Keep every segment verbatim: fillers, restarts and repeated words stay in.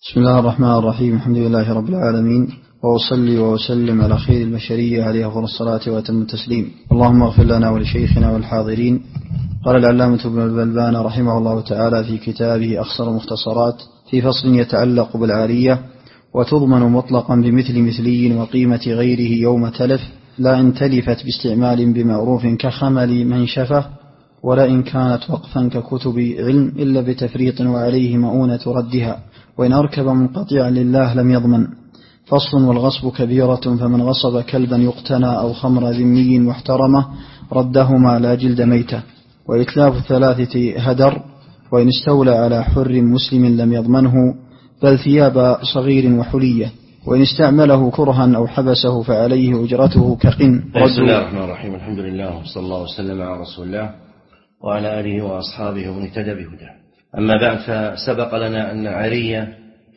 بسم الله الرحمن الرحيم. الحمد لله رب العالمين، وأصلي وأسلم على خير البشرية عليه أفضل الصلاة وأتم التسليم. اللهم اغفر لنا ولشيخنا والحاضرين. قال العلامة ابن البلبان رحمه الله تعالى في كتابه أخصر مختصرات في فصل يتعلق بالعارية: وتضمن مطلقا بمثل مثلي وقيمة غيره يوم تلف، لا إن تلفت باستعمال بمعروف كخمل منشفة، ولا إن كانت وقفا ككتب علم إلا بتفريط وعليه مؤونة ردها، وإن أركب منقطعا لله لم يضمن. فصل: والغصب كبيرة، فمن غصب كلبا يقتنى أو خمر ذمي محترمة ردهما لا جلد ميتة، وإتلاف الثلاثة هدر، وإن استولى على حر مسلم لم يضمنه بل ثياب صغير وحلية، وإن استعمله كرها أو حبسه فعليه أجرته كقن. بسم الله الرحمن الرحيم. الحمد لله وصلى الله وسلم على رسول الله وعلى آله وأصحابه ومن اهتدى بهداه. أما بعد، فسبق لنا أن العارية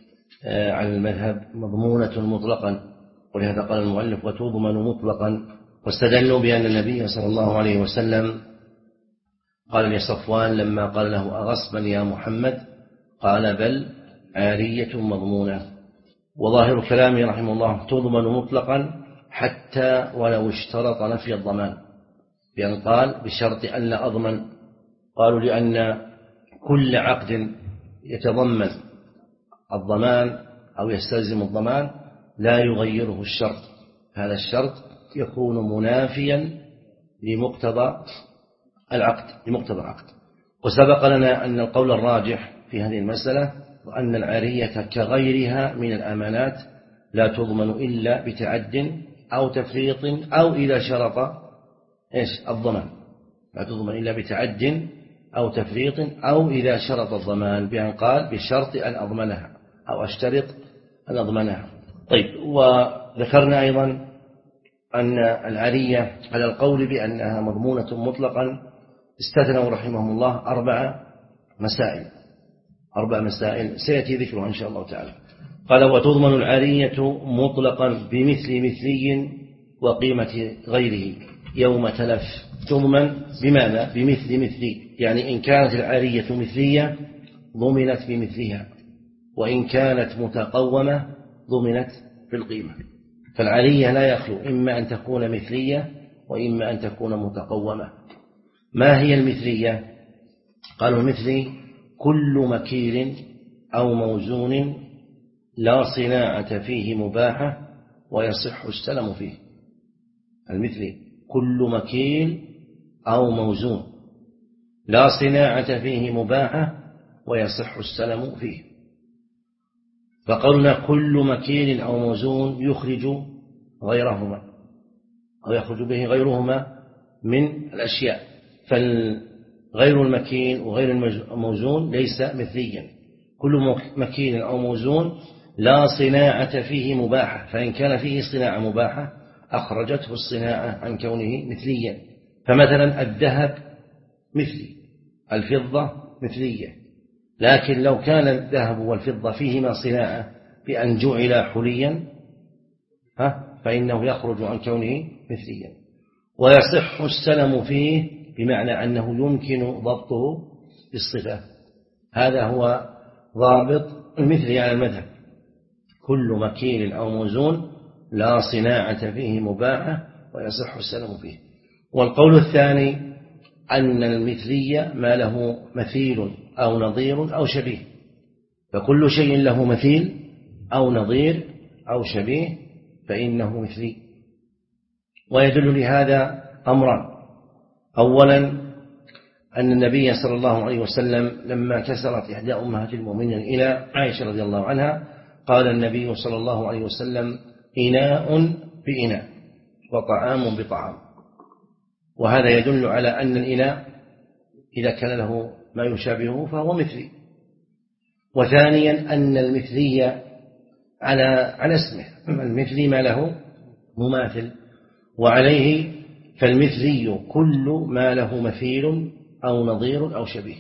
على المذهب مضمونة مطلقا، ولهذا قال المؤلف وتضمن مطلقا، واستدلوا بأن النبي صلى الله عليه وسلم قال لصفوان لما قال له أغصبا يا محمد، قال بل عارية مضمونة. وظاهر كلامه رحمه الله تضمن مطلقا حتى ولو اشترط نفي الضمان، بأن قال بشرط أن لا أضمن. قالوا لأن كل عقد يتضمن الضمان أو يستلزم الضمان لا يغيره الشرط، هذا الشرط يكون منافيا لمقتضى العقد لمقتضى العقد. وسبق لنا أن القول الراجح في هذه المسألة وأن العارية كغيرها من الأمانات لا تضمن إلا بتعد أو تفريط أو إذا شرط إيش الضمان، لا تضمن إلا بتعد أو تفريط أو إذا شرط الضمان، بأن قال بشرط أن أضمنها أو أشترط أن أضمنها. طيب، وذكرنا أيضا أن العارية على القول بأنها مضمونة مطلقا استثنوا رحمهم الله أربع مسائل أربع مسائل سيأتي ذكرها إن شاء الله تعالى. قال وتضمن العارية مطلقا بمثل مثلي وقيمة غيره يوم تلف. تضمن بماذا؟ بمثل مثلي، يعني إن كانت العارية مثلية ضمنت بمثلها، وإن كانت متقومة ضمنت بالقيمة. فالعارية لا يخلو إما أن تكون مثلية وإما أن تكون متقومة. ما هي المثلية؟ قالوا المثلي كل مكيل أو موزون لا صناعة فيه مباحة ويصح السلم فيه. المثلي كل مكيل أو موزون لا صناعة فيه مباحة ويصح السلم فيه. فقلنا كل مكيل أو موزون يخرج غيرهما أو يخرج به غيرهما من الأشياء، فالغير المكيل وغير الموزون ليس مثليا. كل مكيل أو موزون لا صناعة فيه مباحة، فإن كان فيه صناعة مباحة أخرجته الصناعة عن كونه مثليا. فمثلا الذهب مثلي، الفضة مثلية، لكن لو كان الذهب والفضة فيهما صناعة بأن جعل حليا فإنه يخرج عن كونه مثليا. ويصح السلم فيه بمعنى أنه يمكن ضبطه بالصفة. هذا هو ضابط المثلي على المذهب، كل مكيل أو موزون لا صناعة فيه مباحة ويصح السلم فيه. والقول الثاني أن المثلية ما له مثيل أو نظير أو شبيه، فكل شيء له مثيل أو نظير أو شبيه فإنه مثلي. ويدل لهذا أمران: أولا أن النبي صلى الله عليه وسلم لما كسرت إحدى أمهات المؤمنين إلى عائشة رضي الله عنها قال النبي صلى الله عليه وسلم إناء بإناء وطعام بطعام. وهذا يدل على أن الإناء إذا كان له ما يشابهه فهو مثلي. وثانيا أن المثلي على على اسمه، المثلي ما له مماثل، وعليه فالمثلي كل ما له مثيل أو نظير أو شبيه،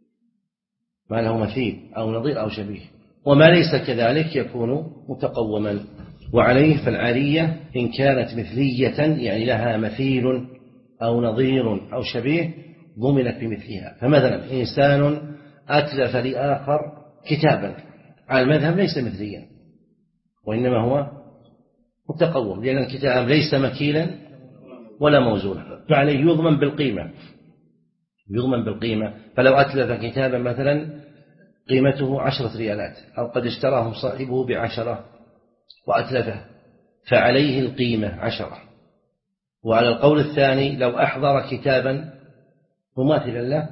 ما له مثيل أو نظير أو شبيه. وما ليس كذلك يكون متقوما. وعليه فالعارية إن كانت مثلية يعني لها مثيل أو نظير أو شبيه ضمنت بمثلها. فمثلا إنسان أتلف لآخر كتابا على المذهب ليس مثليا، وإنما هو متقوم، لأن الكتاب ليس مكيلا ولا موزونا، فعليه يضمن بالقيمة، يضمن بالقيمة. فلو أتلف كتابا مثلا قيمته عشرة ريالات أو قد اشتراه صاحبه بعشرة وأتلفه فعليه القيمة عشرة. وعلى القول الثاني لو أحضر كتابا مماثلا له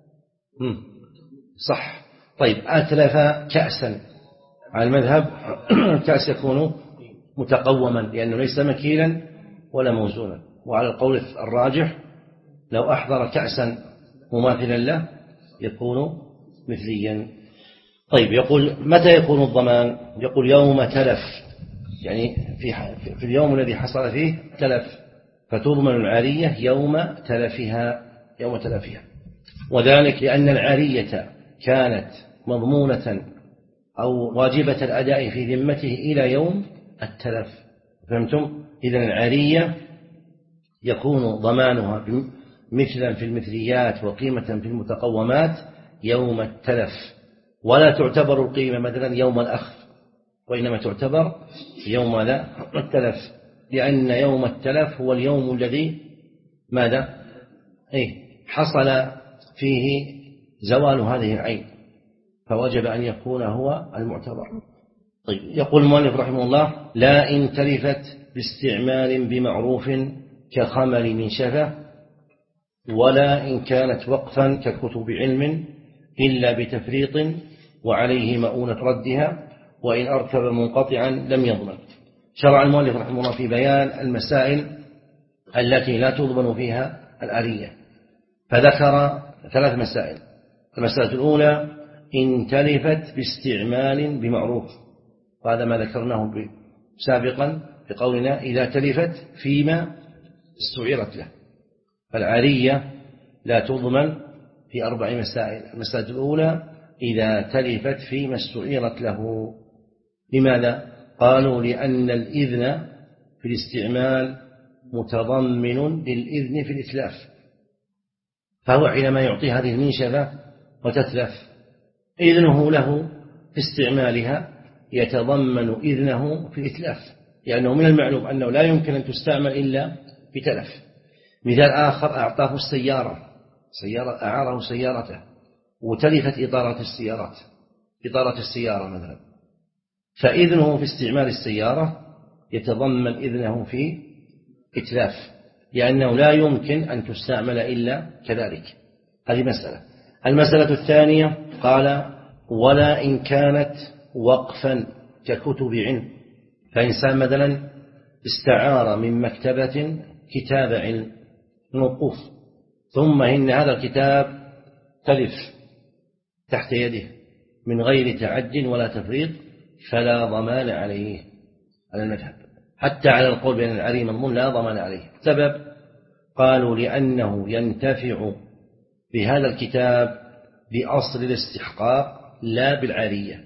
صح. طيب أتلف كأسا، على المذهب الكأس يكون متقوما لأنه ليس مكيلا ولا موزونا. وعلى القول الراجح لو أحضر كأسا مماثلا له يكون مثليا. طيب يقول متى يكون الضمان؟ يقول يوم تلف، يعني في, في اليوم الذي حصل فيه تلف، فتضمن العارية يوم تلفها، يوم تلفها. وذلك لأن العارية كانت مضمونة أو واجبة الأداء في ذمته إلى يوم التلف. فهمتم؟ إذن العارية يكون ضمانها مثلا في المثليات وقيمة في المتقومات يوم التلف، ولا تعتبر القيمة مثلا يوم الأخذ، وإنما تعتبر يوم ماذا؟ التلف، لأن يوم التلف هو اليوم الذي ماذا؟ إيه حصل فيه زوال هذه العين، فوجب أن يكون هو المعتبر. طيب يقول المؤلف رحمه الله لا إن تلفت باستعمال بمعروف كخمل من شفة، ولا إن كانت وقفا ككتب علم إلا بتفريط وعليه مؤونة ردها، وإن أركب منقطعا لم يضمن. شرع المؤلف رحمه الله في بيان المسائل التي لا تضمن فيها الآلية، فذكر ثلاث مسائل. المسألة الأولى إن تلفت باستعمال بمعروف، وهذا ما ذكرناه سابقا بقولنا إذا تلفت فيما استعيرت له، فالعارية لا تضمن في أربع مسائل. المسألة الأولى إذا تلفت فيما استعيرت له. لماذا؟ قالوا لأن الإذن في الاستعمال متضمن للإذن في الإتلاف، فهو حينما يعطي هذه المنشفة وتتلف إذنه له في استعمالها يتضمن إذنه في الإتلاف، لأنه من المعلوم أنه لا يمكن أن تستعمل إلا بتلف. مثال آخر أعطاه السيارة، سيارة أعاره سيارته وتلفت إطارة السيارات، إطارة السيارة مثلا، فإذنه في استعمال السيارة يتضمن إذنه في إتلاف، لأنه لا يمكن أن تستعمل إلا كذلك. هذه مسألة. المسألة الثانية قال ولا إن كانت وقفا ككتب علم، فإنسان مثلا استعار من مكتبة كتاب علم موقوف، ثم إن هذا الكتاب تلف تحت يده من غير تعد ولا تفريط فلا ضمان عليه على المذهب، حتى على القول بأن العاري مضمون لا ضمان عليه. سبب؟ قالوا لأنه ينتفع بهذا الكتاب بأصل الاستحقاق لا بالعارية،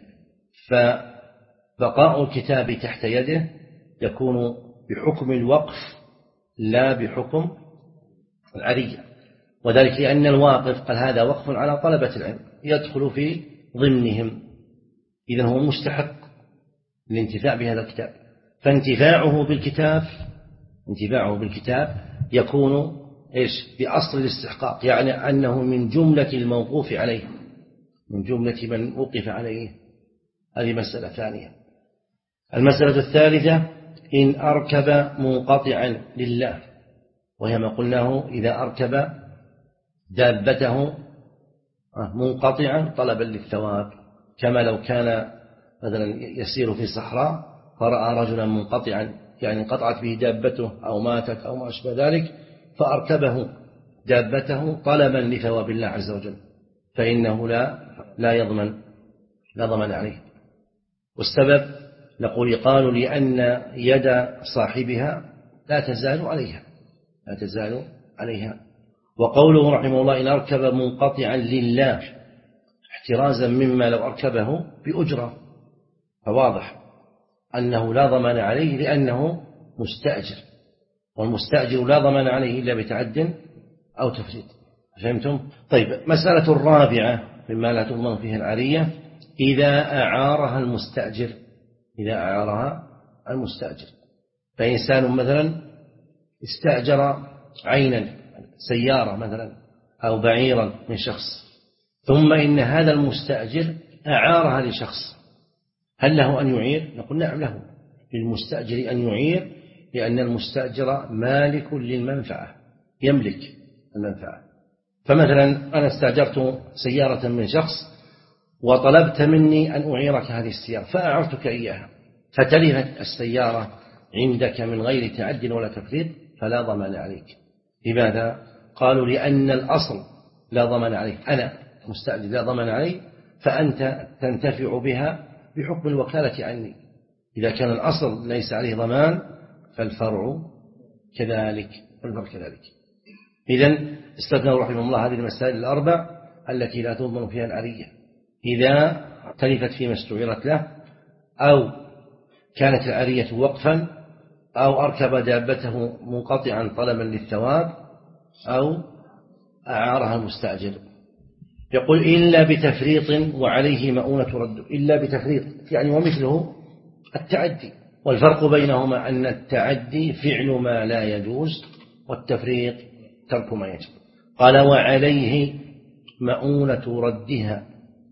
فبقاء الكتاب تحت يده يكون بحكم الوقف لا بحكم العارية، وذلك لأن الواقف قال هذا وقف على طلبة العلم يدخل في ضمنهم، إذن هو مستحق للانتفاع بهذا الكتاب، فانتفاعه بالكتاب انتفاعه بالكتاب يكون إيش؟ بأصل الاستحقاق، يعني أنه من جملة الموقوف عليه، من جملة من وقف عليه. هذه مسألة ثانية. المسألة الثالثة إن أركب منقطعا لله، وهي ما قلناه إذا أركب دابته منقطعا طلبا للثواب، كما لو كان مثلا يسير في صحراء فرأى رجلا منقطعا يعني انقطعت به دابته أو ماتت أو ما أشبه ذلك، فأركبه دابته طلبا لثواب الله عز وجل، فإنه لا لا يضمن لا ضمن عليه. والسبب نقول قالوا لأن يد صاحبها لا تزال عليها لا تزال عليها. وقوله رحمه الله إن أركب منقطعا لله احترازا مما لو أركبه بأجرة، فواضح أنه لا ضمان عليه لأنه مستأجر، والمستأجر لا ضمان عليه إلا بتعد أو تفريط. فهمتم؟ طيب مسألة الرابعة مما لا تضمن فيها العارية إذا أعارها المستأجر إذا أعارها المستأجر. فإنسان مثلا استأجر عينا سيارة مثلا أو بعيرا من شخص، ثم إن هذا المستأجر أعارها لشخص، هل له أن يعير؟ نقول نعم، له للمستأجر أن يعير، لأن المستأجر مالك للمنفعة، يملك المنفعة. فمثلا أنا استأجرت سيارة من شخص وطلبت مني أن أعيرك هذه السيارة فأعرتك إياها، فتلفت السيارة عندك من غير تعد ولا تفريط، فلا ضمان عليك. لماذا؟ قالوا لأن الأصل لا ضمان عليك، أنا مستأجر لا ضمان علي، فأنت تنتفع بها بحكم الوكالة عني. إذا كان الأصل ليس عليه ضمان فالفرع كذلك الفرع كذلك. إذن استثنوا رحمه الله هذه المسائل الأربع التي لا تضمن فيها العرية: إذا تلفت فيما استعيرت له، أو كانت العرية وقفا، أو أركب دابته منقطعا طلبا للثواب، أو أعارها المستأجر. يقول إلا بتفريط وعليه مؤونة رد. إلا بتفريط يعني ومثله التعدي، والفرق بينهما أن التعدي فعل ما لا يجوز، والتفريط ترك ما يجب. قال وعليه مؤونة ردها،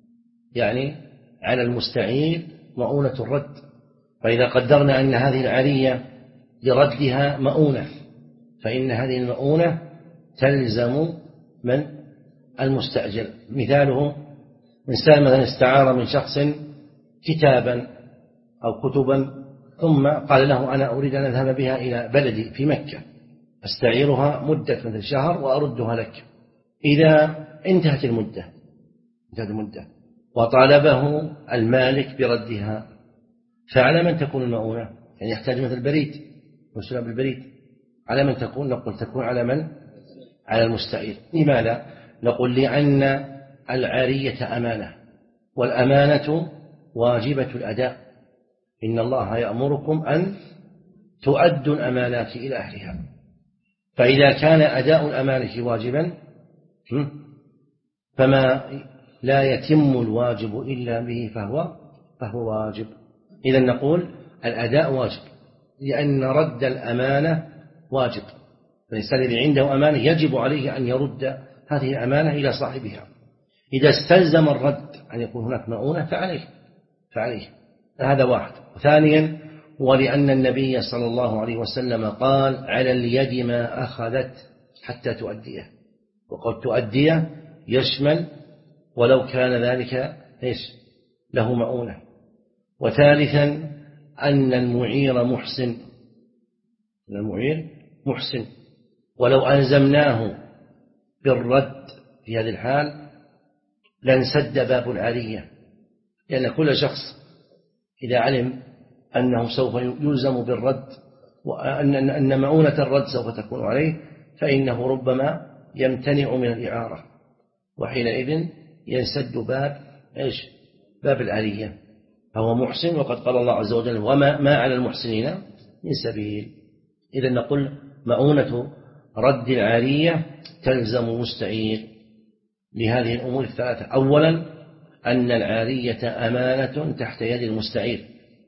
يعني على المستعير مؤونة الرد. فإذا قدرنا أن هذه العرية لردها مؤونة، فإن هذه المؤونة تلزم من المستأجر. مثاله إنسان مثلا استعار من شخص كتابا أو كتبا، ثم قال له أنا أريد أن أذهب بها إلى بلدي في مكة، أستعيرها مدة مثل شهر وأردها لك. إذا انتهت المدة انتهت المدة وطالبه المالك بردها، فعلى من تكون المؤونة؟ يعني يحتاج مثل بريد، مسلم بالبريد، على من تكون؟ نقول تكون على من؟ على المستعير. لماذا؟ نقول لأن العارية أمانة، والأمانة واجبة الأداء. إن الله يأمركم أن تؤدوا الأمانات إلى أهلها. فإذا كان أداء الأمانة واجبا فما لا يتم الواجب إلا به فهو فهو واجب. إذن نقول الأداء واجب، لأن رد الأمانة واجب. فالإنسان الذي عنده أمانة يجب عليه أن يرد هذه الأمانة إلى صاحبها. إذا استلزم الرد أن يكون هناك مؤونة فعليه فعليه هذا واحد. ثانيا، ولأن النبي صلى الله عليه وسلم قال على اليد ما أخذت حتى تؤديه، وقد تؤديه يشمل ولو كان ذلك إيش له مؤونة. وثالثا أن المعير محسن أن المعير محسن ولو ألزمناه بالرد في هذه الحال لانسد باب العارية، لأن كل شخص إذا علم أنه سوف يلزم بالرد وأن أن مؤونة الرد سوف تكون عليه، فإنه ربما يمتنع من الإعارة، وحينئذ ينسد باب إيش باب العارية. فهو محسن، وقد قال الله عز وجل وما ما على المحسنين من سبيل. إذا نقول مؤونة رد العارية تلزم المستعير لهذه الأمور الثلاثة. أولا أن العارية أمانة تحت يد المستعير،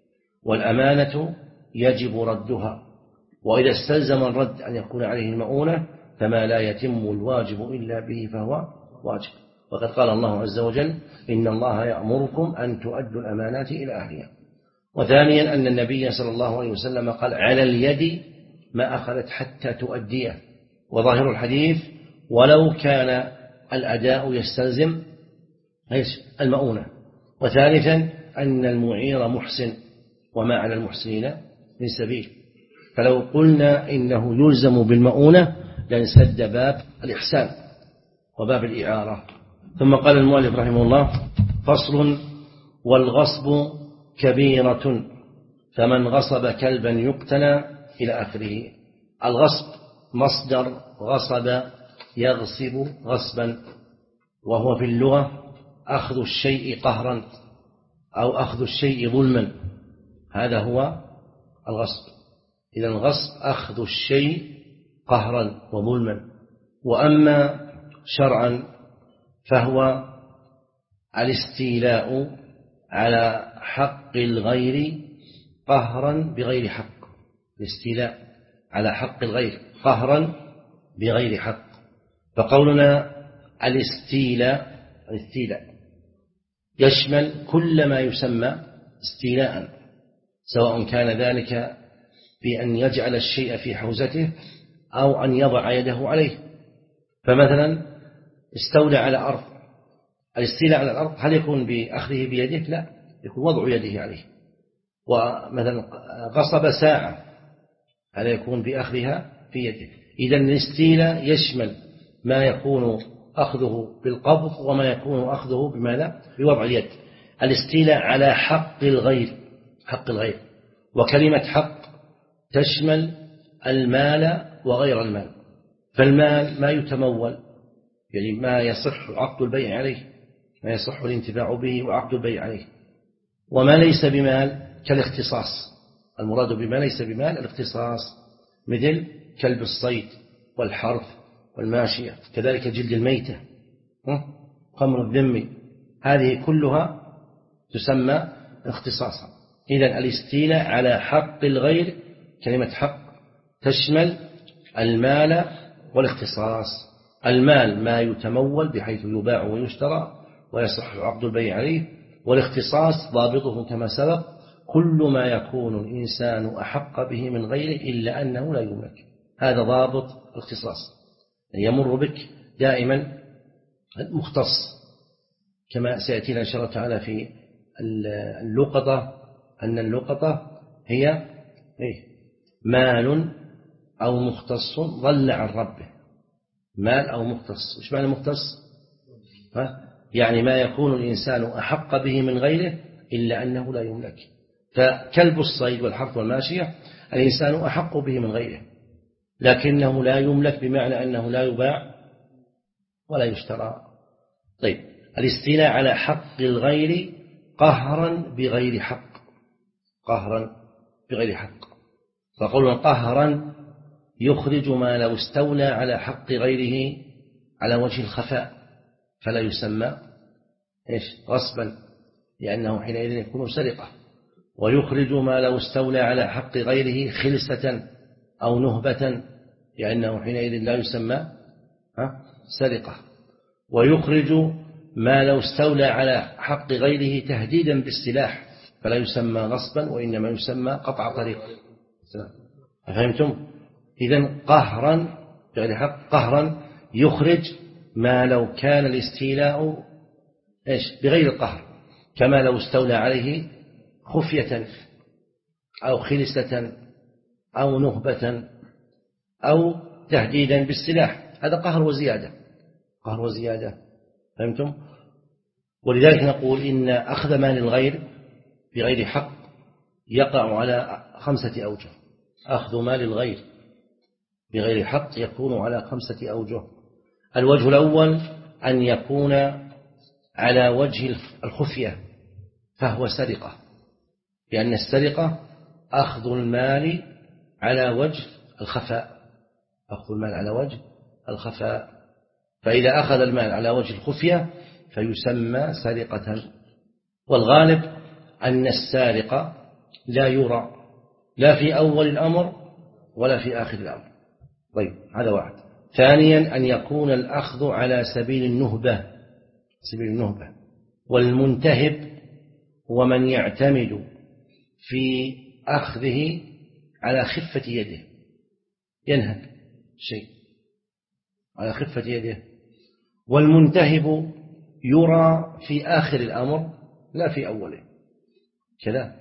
والأمانة يجب ردها، وإذا استلزم الرد أن يكون عليه المؤونة فما لا يتم الواجب إلا به فهو واجب. وقد قال الله عز وجل إن الله يأمركم أن تؤدوا الأمانات إلى أهلها. وثانيا أن النبي صلى الله عليه وسلم قال على اليد ما أخذت حتى تؤديه، وظاهر الحديث ولو كان الأداء يستلزم إيش المؤونة. وثالثا أن المعير محسن وما على المحسنين من سبيل، فلو قلنا إنه يلزم بالمؤونة لانسد باب الإحسان وباب الإعارة. ثم قال المؤلف رحمه الله فصل والغصب كبيرة فمن غصب كلبا يقتنى إلى آخره. الغصب مصدر غصب يغصب غصبا، وهو في اللغة أخذ الشيء قهرا أو أخذ الشيء ظلما، هذا هو الغصب. إذا الغصب أخذ الشيء قهرا وظلما. وأما شرعا فهو الاستيلاء على حق الغير قهرا بغير حق. الاستيلاء على حق الغير قهرا بغير حق. فقولنا الاستيلاء الاستيلاء يشمل كل ما يسمى استيلاء، سواء كان ذلك بأن يجعل الشيء في حوزته أو أن يضع يده عليه. فمثلا استولى على أرض، الاستيلاء على الأرض هل يكون بأخذه بيده؟ لا، يكون وضع يده عليه. ومثلا غصب ساعة هل يكون بأخذها في يده؟ إذن الاستيلاء يشمل ما يكون أخذه بالقبض وما يكون أخذه بماذا؟ بوضع اليد. الاستيلاء على حق الغير، حق الغير. وكلمة حق تشمل المال وغير المال. فالمال ما يتمول، يعني ما يصح عقد البيع عليه، ما يصح الانتفاع به وعقد البيع عليه. وما ليس بمال كالاختصاص، المراد بما ليس بمال الاختصاص، مثل كلب الصيد والحرث والماشية، كذلك جلد الميتة، خمر الذم، هذه كلها تسمى اختصاصا. إذن الاستيلاء على حق الغير، كلمة حق تشمل المال والاختصاص. المال ما يتمول بحيث يباع ويشترى ويصح عقد البيع عليه، والاختصاص ضابطه كما سبق كل ما يكون الإنسان أحق به من غيره إلا أنه لا يملك. هذا ضابط الاختصاص. يمر بك دائما المختص، كما سيأتينا إن شاء الله تعالى في اللقطة، أن اللقطة هي مال أو مختص ضل عن ربه. مال أو مختص، إيش معنى مختص؟ يعني ما يكون الإنسان أحق به من غيره إلا أنه لا يملك. فكلب الصيد والحرث والماشية الإنسان أحق به من غيره، لكنه لا يملك، بمعنى أنه لا يباع ولا يشترى. طيب، الاستيلاء على حق الغير قهرا بغير حق، قهرا بغير حق. فقولنا قهرا يخرج ما لو استولى على حق غيره على وجه الخفاء، فلا يسمى إيش؟ غصبا، لأنه حينئذ يكون سرقة. ويخرج ما لو استولى على حق غيره خلسة أو نهبة، لأنه حينئذ لا يسمى سرقة. ويخرج ما لو استولى على حق غيره تهديدا بالسلاح، فلا يسمى غصبا وإنما يسمى قطع طريق. فهمتم؟ إذن قهرا بغير حق، قهرا يخرج ما لو كان الاستيلاء إيش؟ بغير القهر، كما لو استولى عليه خفية أو خلسة أو نهبة أو تهديدا بالسلاح، هذا قهر وزيادة، قهر وزيادة. فهمتم؟ ولذلك نقول إن أخذ مال الغير بغير حق يقع على خمسة أوجه. أخذ مال الغير بغير حق يكون على خمسة أوجه. الوجه الأول أن يكون على وجه الخفية، فهو سرقة، لأن السرقة أخذ المال على وجه الخفاء، أخذ المال على وجه الخفاء. فإذا أخذ المال على وجه الخفية فيسمى سرقة. والغالب أن السارق لا يرى لا في أول الأمر ولا في آخر الأمر. طيب، هذا واحد. ثانيا أن يكون الأخذ على سبيل النهبة، سبيل النهبة. والمنتهب هو من يعتمد في أخذه على خفة يده، ينهب شيء على خفة يده. والمنتهب يرى في آخر الأمر لا في أوله، كذا.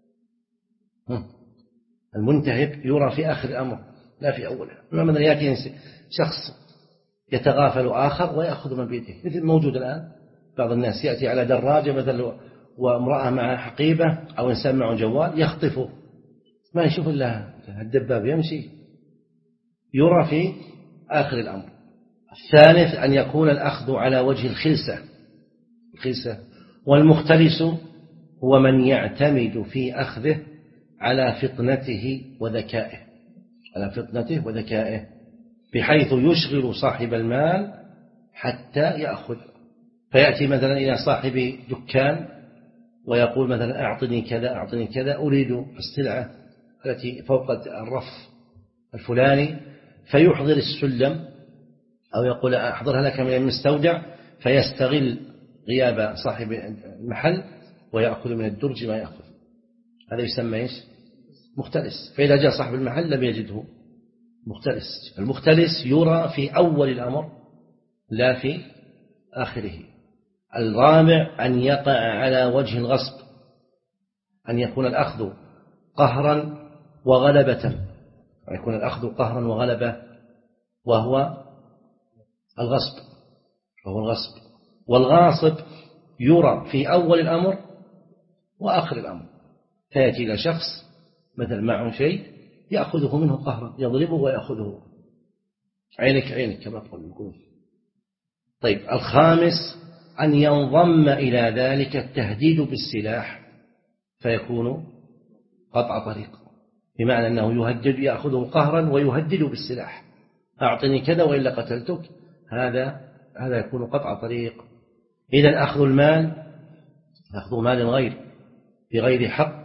المنتهب يرى في آخر الأمر لا في أوله. مثلا يأتي شخص يتغافل آخر ويأخذ من بيده، مثل موجود الآن بعض الناس يأتي على دراجة مثلا وامرأة مع حقيبة أو إنسان معه جوال يخطفه، ما يشوف إلا الدباب يمشي، يرى في آخر الأمر. الثالث أن يكون الأخذ على وجه الخلسة، الخلسة. والمختلس هو من يعتمد في أخذه على فطنته وذكائه، على فطنته وذكائه، بحيث يشغل صاحب المال حتى يأخذ. فيأتي مثلا إلى صاحب دكان ويقول مثلا أعطني كذا أعطني كذا، أريد السلعة التي فوق الرف الفلاني، فيحضر السلم أو يقول أحضرها لك من المستودع، فيستغل غياب صاحب المحل ويأخذ من الدرج ما يأخذ. هذا يسمى إيش؟ مختلس. فإذا جاء صاحب المحل لم يجده مختلس. المختلس يرى في أول الأمر لا في آخره. الرابع أن يقع على وجه الغصب، أن يكون الأخذ قهرا وغلبة، أن يكون الأخذ قهرا وغلبة وهو الغصب وهو الغصب. والغاصب يرى في أول الأمر وآخر الأمر، فيأتي إلى شخص مثل معه شيء يأخذه منه قهرا، يضربه ويأخذه عينك عينك كما يقولون. طيب الخامس أن ينضم إلى ذلك التهديد بالسلاح، فيكون قطع طريق، بمعنى أنه يهدد، يأخذه قهرا ويهدد بالسلاح، أعطني كذا وإلا قتلتك. هذا هذا يكون قطع طريق. إذن أخذ المال، أخذ مال غير بغير حق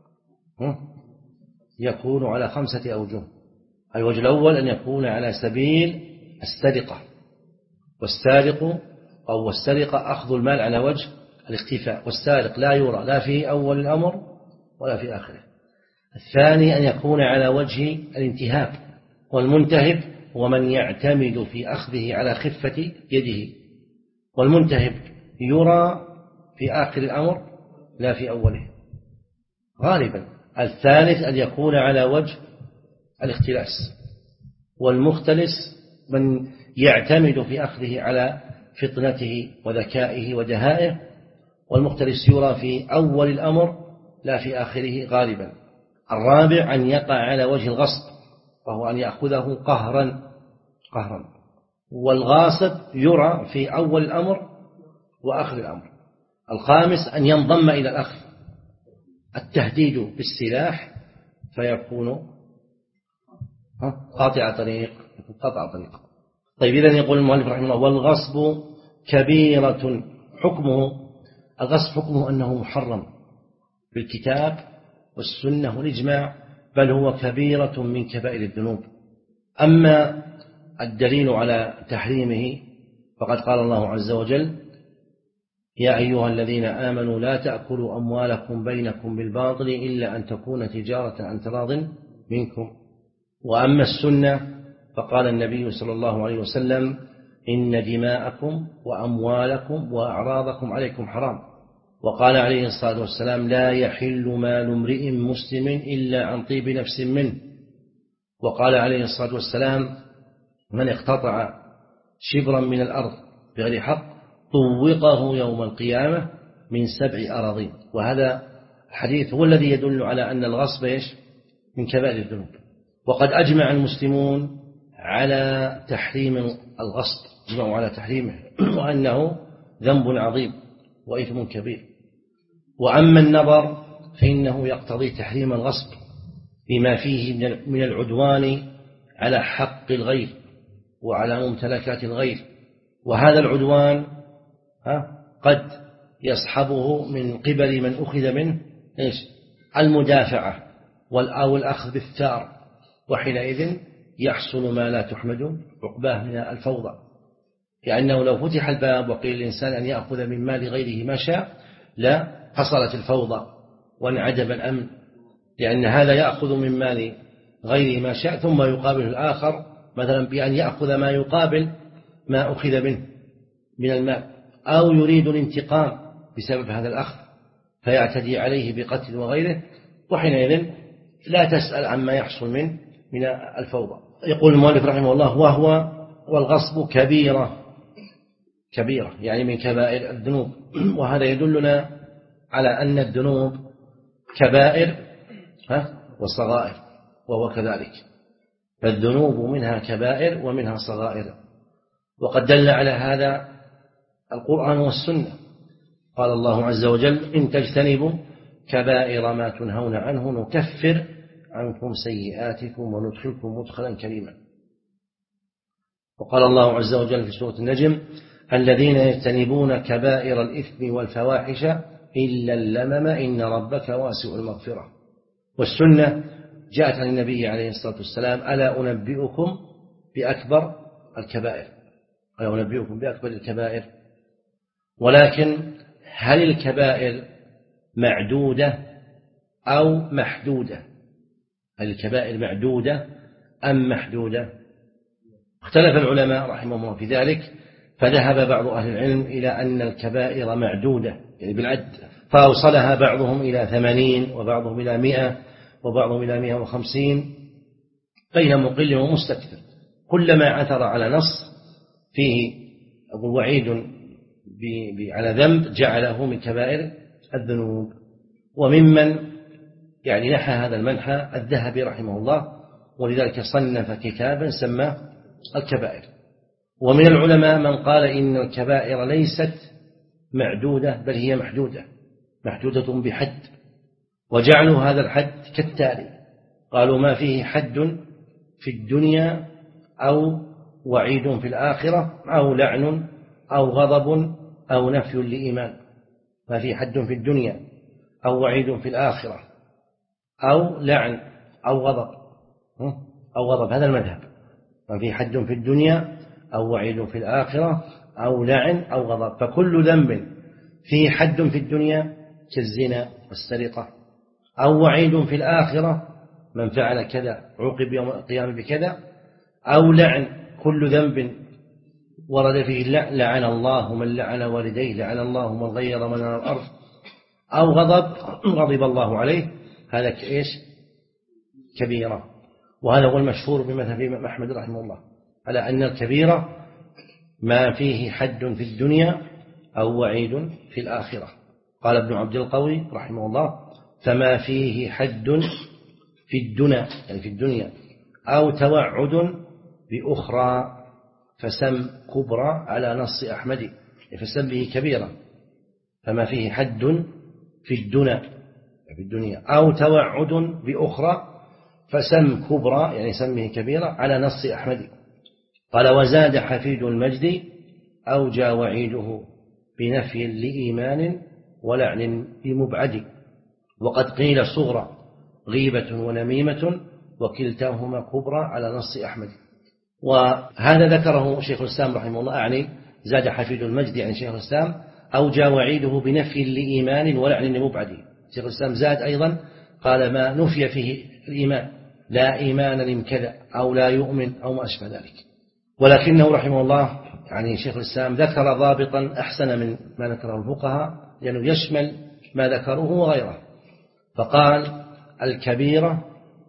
يكون على خمسة أوجه. الوجه الأول أن يكون على سبيل السرقة، والسارق أو السرقة أخذ المال على وجه الاختفاء، والسارق لا يرى لا في أول الأمر ولا في آخره. الثاني أن يكون على وجه الانتهاب، والمنتهب هو من يعتمد في أخذه على خفة يده، والمنتهب يرى في آخر الأمر لا في أوله غالبا. الثالث أن يكون على وجه الاختلاس، والمختلس من يعتمد في أخذه على فطنته وذكائه ودهائه، والمختلس يرى في أول الأمر لا في آخره غالبا. الرابع أن يقع على وجه الغصب، وهو أن يأخذه قهرا قهرا والغاصب يرى في أول الأمر وآخر الأمر. الخامس أن ينضم إلى الأخذ التهديد بالسلاح، فيكون قاطع طريق قطع طريق. طيب إذن يقول المؤلف رحمه الله: والغصب كبيرة حكمه، الغصب حكمه أنه محرم بالكتاب والسنة والإجماع، بل هو كبيرة من كبائر الذنوب. أما الدليل على تحريمه فقد قال الله عز وجل: يا أيها الذين آمنوا لا تأكلوا أموالكم بينكم بالباطل إلا أن تكون تجارة عن تراض منكم. وأما السنة فقال النبي صلى الله عليه وسلم: إن دماءكم وأموالكم وأعراضكم عليكم حرام. وقال عليه الصلاة والسلام: لا يحل مال امرئ مسلم إلا عن طيب نفس منه. وقال عليه الصلاة والسلام: من اقتطع شبرا من الأرض بغير حق طوقه يوم القيامة من سبع أراضين. وهذا الحديث هو الذي يدل على أن الغصب إيش؟ من كبائر الذنوب. وقد أجمع المسلمون على تحريم الغصب، أجمعوا على تحريمه، وأنه ذنب عظيم وإثم كبير. وأما النظر فإنه يقتضي تحريم الغصب بما فيه من العدوان على حق الغير وعلى ممتلكات الغير. وهذا العدوان قد يصحبه من قبل من أخذ منه إيش؟ المدافعة أو الأخذ بالثار، وحينئذ يحصل ما لا تحمد عقباه من الفوضى. لأنه لو فتح الباب وقيل الإنسان أن يأخذ من مال غيره ما شاء لا حصلت الفوضى وانعدم الأمن، لأن هذا يأخذ من مال غيره ما شاء ثم يقابل الآخر مثلا بأن يأخذ ما يقابل ما أخذ منه من المال، أو يريد الانتقام بسبب هذا الأخذ فيعتدي عليه بقتل وغيره، وحينئذ لا تسأل عما يحصل من من الفوضى. يقول المؤلف رحمه الله: وهو والغصب كبيرة كبيرة يعني من كبائر الذنوب. وهذا يدلنا على أن الذنوب كبائر وصغائر، وهو كذلك، فالذنوب منها كبائر ومنها صغائر. وقد دل على هذا القرآن والسنة. قال الله عز وجل: إن تجتنبوا كبائر ما تنهون عنه نكفر عنكم سيئاتكم وندخلكم مدخلا كريما. وقال الله عز وجل في سورة النجم: الذين يجتنبون كبائر الإثم والفواحش إلا اللمم إن ربك واسع المغفرة. والسنة جاءت عن النبي عليه الصلاة والسلام: ألا أنبئكم بأكبر الكبائر؟ ألا أنبئكم بأكبر الكبائر؟ ولكن هل الكبائر معدودة أو محدودة؟ هل الكبائر معدودة أم محدودة؟ اختلف العلماء رحمهم الله في ذلك، فذهب بعض أهل العلم إلى أن الكبائر معدودة يعني بالعد، فأوصلها بعضهم إلى ثمانين وبعضهم إلى مئة وبعضهم إلى مئة وخمسين بين مقل ومستكثر، كلما عثر على نص فيه وعيد على ذنب جعله من كبائر الذنوب. وممن يعني نحى هذا المنحى الذهبي رحمه الله، ولذلك صنف كتابا سماه الكبائر. ومن العلماء من قال إن الكبائر ليست معدودة بل هي محدودة محدودة بحد، وجعلوا هذا الحد كالتالي: قالوا ما فيه حد في الدنيا أو وعيد في الآخرة أو لعن أو غضب أو نفي لإيمان. ما فيه حد في الدنيا أو وعيد في الآخرة أو لعن أو غضب أو غضب هذا المذهب. ما فيه حد في الدنيا أو وعيد في الآخرة أو لعن أو غضب. فكل ذنب فيه حد في الدنيا كالزنا والسرقة، أو وعيد في الآخرة من فعل كذا عوقب يوم القيامة بكذا، أو لعن كل ذنب ورد فيه اللعن لعن الله من لعن والديه لعن الله من غير منار الأرض، أو غضب غضب الله عليه، هذا إيش؟ كبيرة. وهذا هو المشهور بمذهب الإمام أحمد رحمه الله على أن الكبيرة ما فيه حد في الدنيا أو وعيد في الآخرة. قال ابن عبد القوي رحمه الله: فما فيه حد في الدنيا يعني في الدنيا أو توعد بأخرى فسم كبرى على نص أحمد، فسم به كبيرة. فما فيه حد في الدنيا في الدنيا أو توعد بأخرى فسم كبرى يعني سمه كبيرة على نص أحمد. قال: وزاد حفيد المجد أوجى وعيده بنفي لإيمان ولعن بمبعد، وقد قيل صغرى غيبة ونميمة وكلتاهما كبرى على نص أحمد. وهذا ذكره شيخ الإسلام رحمه الله، أعني زاد حفيد المجد يعني شيخ الإسلام أوجى وعيده بنفي لإيمان ولعن بمبعد. شيخ الإسلام زاد أيضا قال: ما نفي فيه الإيمان لا إيمان لم كذا أو لا يؤمن أو ما أشبه ذلك. ولكنه رحمه الله يعني شيخ الإسلام ذكر ضابطا أحسن من ما ذكره الفقهاء لأنه يشمل ما ذكروه وغيره، فقال: الكبيرة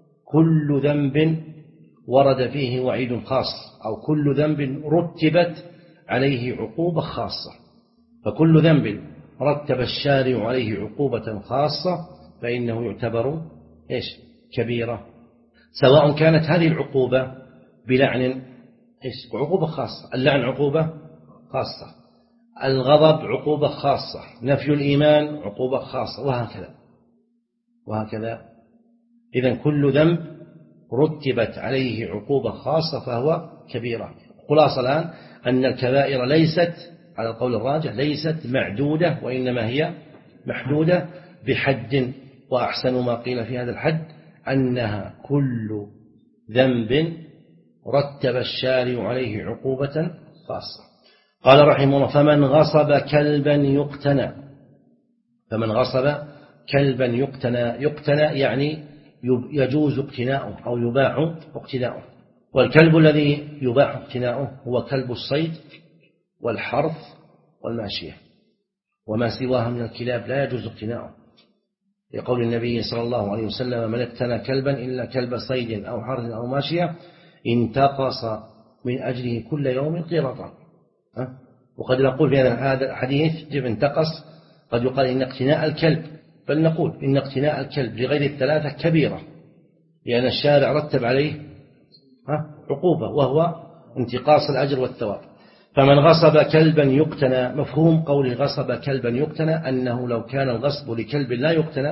كل ذنب ورد فيه وعيد خاص أو كل ذنب رتبت عليه عقوبة خاصة. فكل ذنب رتب الشارع عليه عقوبة خاصة فإنه يعتبر إيش؟ كبيرة، سواء كانت هذه العقوبة بلعن إيش؟ عقوبة خاصة، اللعن عقوبة خاصة، الغضب عقوبة خاصة، نفي الإيمان عقوبة خاصة، وهكذا وهكذا. إذن كل ذنب رتبت عليه عقوبة خاصة فهو كبيرة. خلاصة الآن أن الكبائر ليست على القول الراجح ليست معدودة، وإنما هي محدودة بحد. وأحسن ما قيل في هذا الحد أنها كل ذنب رتب الشارع عليه عقوبة خاصة. قال رحمه الله: فمن غصب كلبا يقتنى. فمن غصب كلبا يقتنى يقتنى يعني يجوز اقتناؤه أو يباع اقتناؤه. والكلب الذي يباع اقتناؤه هو كلب الصيد والحرث والماشية، وما سواها من الكلاب لا يجوز اقتناؤه، لقول النبي صلى الله عليه وسلم: من اقتنى كلبا إلا كلب صيد أو حرث أو ماشية انتقص من أجله كل يوم قيراطا. وقد نقول في هذا الحديث جب انتقص، قد يقال إن اقتناء الكلب، بل نقول إن اقتناء الكلب لغير الثلاثة كبيرة، لأن الشارع رتب عليه عقوبة وهو انتقاص الأجر والثواب. فمن غصب كلبا يقتنى، مفهوم قول غصب كلبا يقتنى أنه لو كان الغصب لكلب لا يقتنى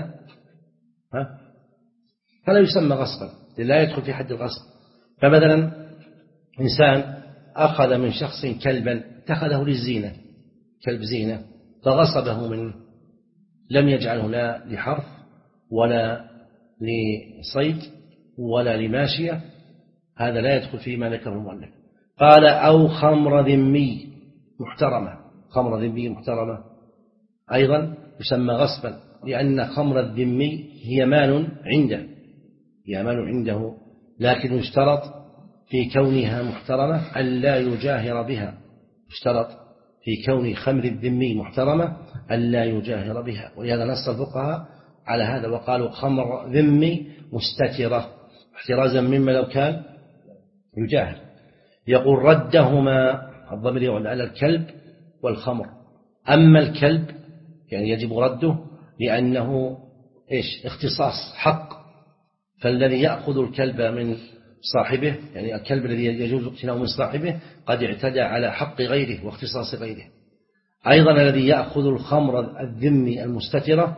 فلا يسمى غصبا، لا يدخل في حد الغصب. فمثلا إنسان أخذ من شخص كلبا اتخذه للزينة، كلب زينة، فغصبه منه، لم يجعله لا لحرث ولا لصيد ولا لماشية، هذا لا يدخل فيما ذكره المؤلف. قال أو خمر ذمي محترمة، خمر ذمي محترمة أيضا يسمى غصبا، لأن خمر الذمي هي مال عنده، هي مال عنده، لكن يشترط في كونها محترمة ألا يجاهر بها، يشترط في كون خمر الذمي محترمة ألا يجاهر بها، ولهذا نص الفقهاء على هذا وقالوا خمر ذمي مستترة احترازا مما لو كان يجاهر. يقول ردهما، الضمير يعود على الكلب والخمر. أما الكلب يعني يجب رده لأنه إيش اختصاص حق، فالذي يأخذ الكلب من صاحبه، يعني الكلب الذي يجوز اقتناؤه من صاحبه قد اعتدى على حق غيره واختصاص غيره. أيضا الذي يأخذ الخمر الذمي المستترة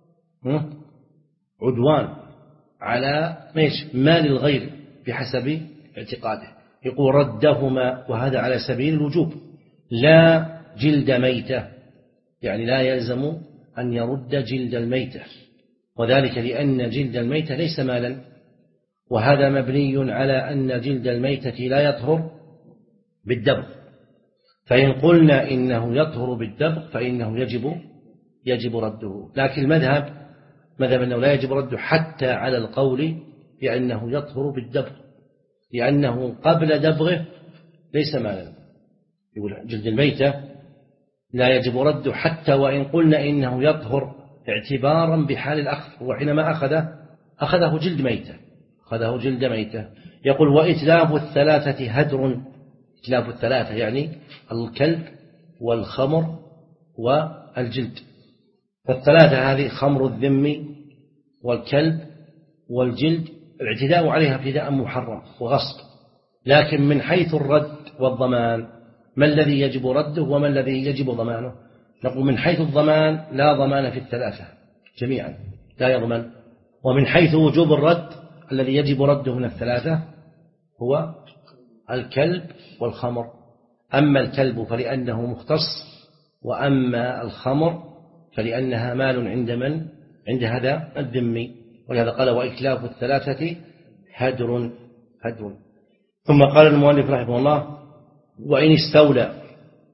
عدوان على مال الغير بحسب اعتقاده. يقول ردهما، وهذا على سبيل الوجوب لا جلد ميتة، يعني لا يلزم أن يرد جلد الميتة، وذلك لأن جلد الميتة ليس مالا، وهذا مبني على أن جلد الميتة لا يطهر بالدبغ، فإن قلنا إنه يطهر بالدبغ فإنه يجب يجب رده. لكن المذهب مذهب أنه لا يجب رده حتى على القول بأنه يطهر بالدبغ، لأنه قبل دبغه ليس مالا. يقول جلد الميتة لا يجب رده حتى وإن قلنا إنه يطهر اعتبارا بحال الأخذ، وحينما أخذه أخذه جلد ميتة، أخذه جلد ميتة. يقول وإتلاف الثلاثة هدر، إتلاف الثلاثة يعني الكلب والخمر والجلد، فالثلاثة هذه خمر الذم والكلب والجلد الاعتداء عليها ابتداء محرم وغصب، لكن من حيث الرد والضمان ما الذي يجب رده وما الذي يجب ضمانه؟ نقول من حيث الضمان لا ضمان في الثلاثة جميعا، لا يضمن. ومن حيث وجوب الرد الذي يجب رده من الثلاثة هو الكلب والخمر. أما الكلب فلأنه مختص، وأما الخمر فلأنها مال عند من؟ عند هذا الذمي، ولهذا قال وإتلاف الثلاثة هدر هدر. ثم قال المؤلف رحمه الله وإن استولى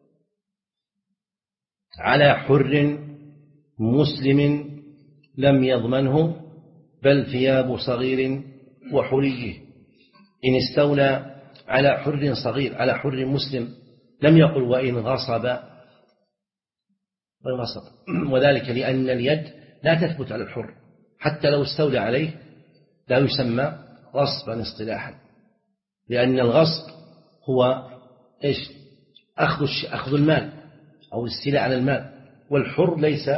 على حر مسلم لم يضمنه بل ثياب صغير وحليه. إن استولى على حر صغير على حر مسلم لم يقل وإن غصب، وذلك لأن اليد لا تثبت على الحر، حتى لو استولى عليه لا يسمى غصبا اصطلاحا، لأن الغصب هو إيش؟ أخذ أخذ المال أو الاستيلاء على المال، والحر ليس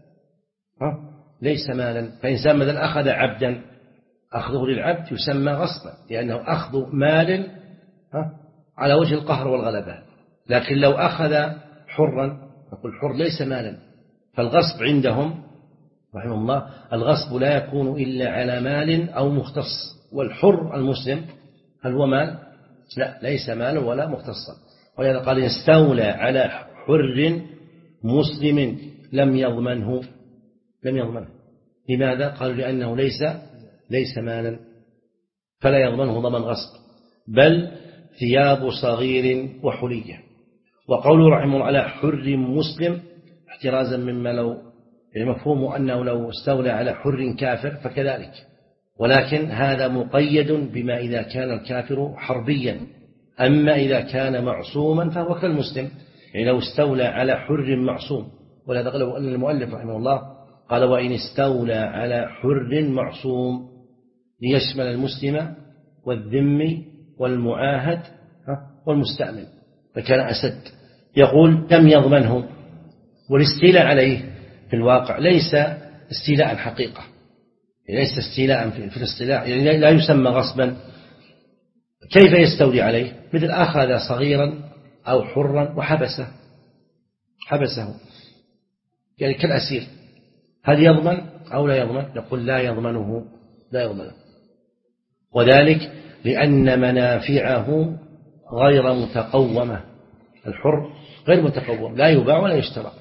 ليس مالا. فإنسان مثلا أخذ عبدا أخذه للعبد يسمى غصبا، لأنه أخذ مال على وجه القهر والغلبة. لكن لو أخذ حرا نقول حر ليس مالا. فالغصب عندهم رحمه الله الغصب لا يكون إلا على مال أو مختص، والحر المسلم هل هو مال؟ لا، ليس مالا ولا مختصا. ولهذا قال يستولى على حر مسلم لم يضمنه لم يضمنه لماذا؟ قالوا لأنه ليس ليس مالا فلا يضمنه ضمن غصب، بل ثياب صغير وحلية. وقوله رحمه الله على حر مسلم احترازا مما لو مفهوم أنه لو استولى على حر كافر فكذلك، ولكن هذا مقيد بما إذا كان الكافر حربيا. أما إذا كان معصوما فهو كالمسلم، يعني لو استولى على حر معصوم. ولهذا قال أن المؤلف رحمه الله قال وإن استولى على حر معصوم ليشمل المسلم والذمي والمعاهد والمستأمن فكان أسد. يقول لم يضمنه، والاستيلاء عليه في الواقع ليس استيلاء حقيقة، ليس استيلاء في الاستيلاء، يعني لا يسمى غصبا. كيف يستولي عليه؟ مثل أخذ صغيرا أو حرا وحبسه حبسه يعني كالأسير، هل يضمن أو لا يضمن؟ يقول لا يضمنه لا يضمنه وذلك لأن منافعه غير متقومة. الحر غير متقوم، لا يباع ولا يشترى،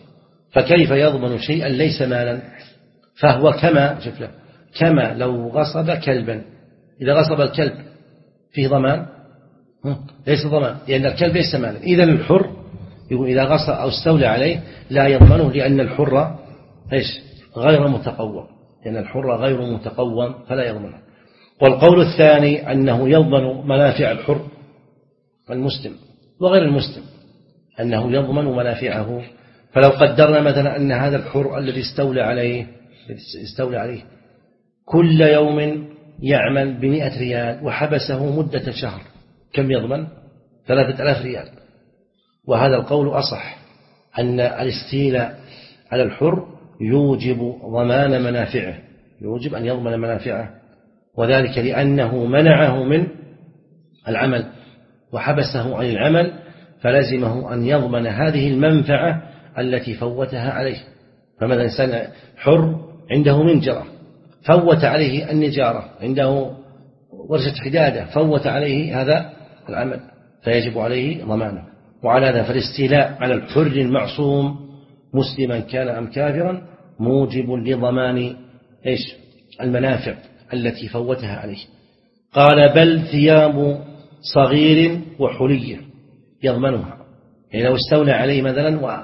فكيف يضمن شيئا ليس مالا؟ فهو كما شوف له كما لو غصب كلبا. إذا غصب الكلب فيه ضمان؟ ليس ضمان، لأن الكلب ليس مالا. إذن الحر يقول إذا غصب أو استولى عليه لا يضمنه، لأن الحر إيش غير متقوم، لأن الحر غير متقوم فلا يضمنه. والقول الثاني أنه يضمن منافع الحر المسلم وغير المسلم، أنه يضمن منافعه. فلو قدرنا مثلا أن هذا الحر الذي استولى عليه استولى عليه كل يوم يعمل بمئة ريال وحبسه مدة شهر، كم يضمن؟ ثلاثة آلاف ريال. وهذا القول أصح، أن الاستيلاء على الحر يوجب ضمان منافعه، يوجب أن يضمن منافعه، وذلك لأنه منعه من العمل وحبسه عن العمل، فلزمه أن يضمن هذه المنفعة التي فوتها عليه. فمثلا إنسان حر عنده منجرة فوت عليه النجارة، عنده ورشة حدادة فوت عليه هذا العمل، فيجب عليه ضمانه. وعلى هذا فالاستيلاء على الحر المعصوم مسلما كان أم كافرا موجب لضمان إيش المنافع التي فوتها عليه. قال بل ثياب صغير وحلية يضمنها، يعني لو استولى عليه مثلا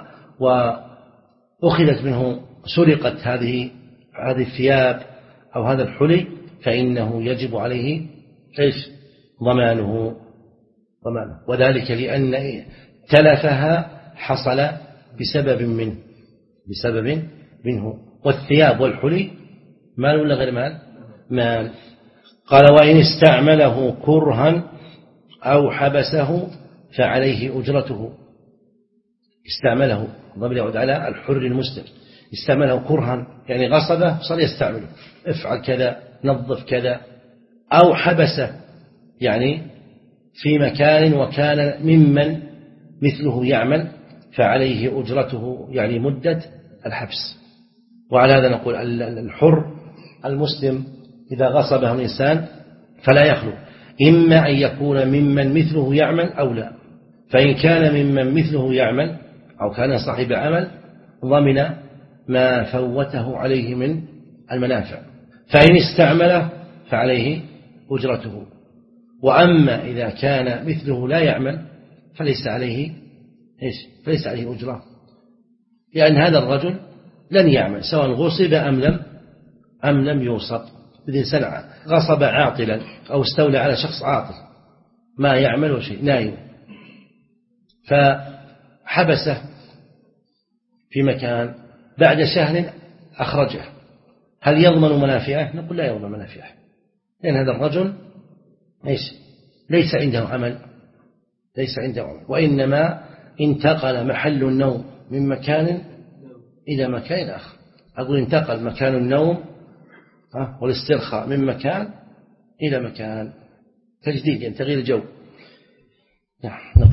وأخذت منه سرقت هذه هذه الثياب أو هذا الحلي، فإنه يجب عليه إيش ضمانه ضمانه وذلك لأن تلفها حصل بسبب منه بسبب منه. والثياب والحلي مال ولا غير مال؟ مال. قال وإن استعمله كرها أو حبسه فعليه أجرته. استعمله ضمن يعود على الحر المسلم، استعمله كرها يعني غصبه صار يستعمله، افعل كذا نظف كذا، أو حبسه يعني في مكان وكان ممن مثله يعمل فعليه أجرته يعني مدة الحبس. وعلى هذا نقول الحر المسلم إذا غصبه الإنسان فلا يخلو، إما أن يكون ممن مثله يعمل أو لا. فإن كان ممن مثله يعمل أو كان صاحب عمل ضمن ما فوته عليه من المنافع، فإن استعمله فعليه أجرته. وأما إذا كان مثله لا يعمل فليس عليه إيش فليس عليه أجرة، لأن هذا الرجل لن يعمل سواء غصب أم لم أم لم يوصب. إذن سنع غصب عاطلا أو استولى على شخص عاطل ما يعمل شيء نايم، فحبسه في مكان بعد شهر أخرجه، هل يضمن منافعه؟ نقول لا يضمن منافعه، لأن هذا الرجل إيش ليس عنده عمل ليس عنده عمل وإنما انتقل محل النوم من مكان إلى مكان آخر. أقول انتقل مكان النوم والاسترخاء من مكان إلى مكان، تجديد يعني تغيير جو.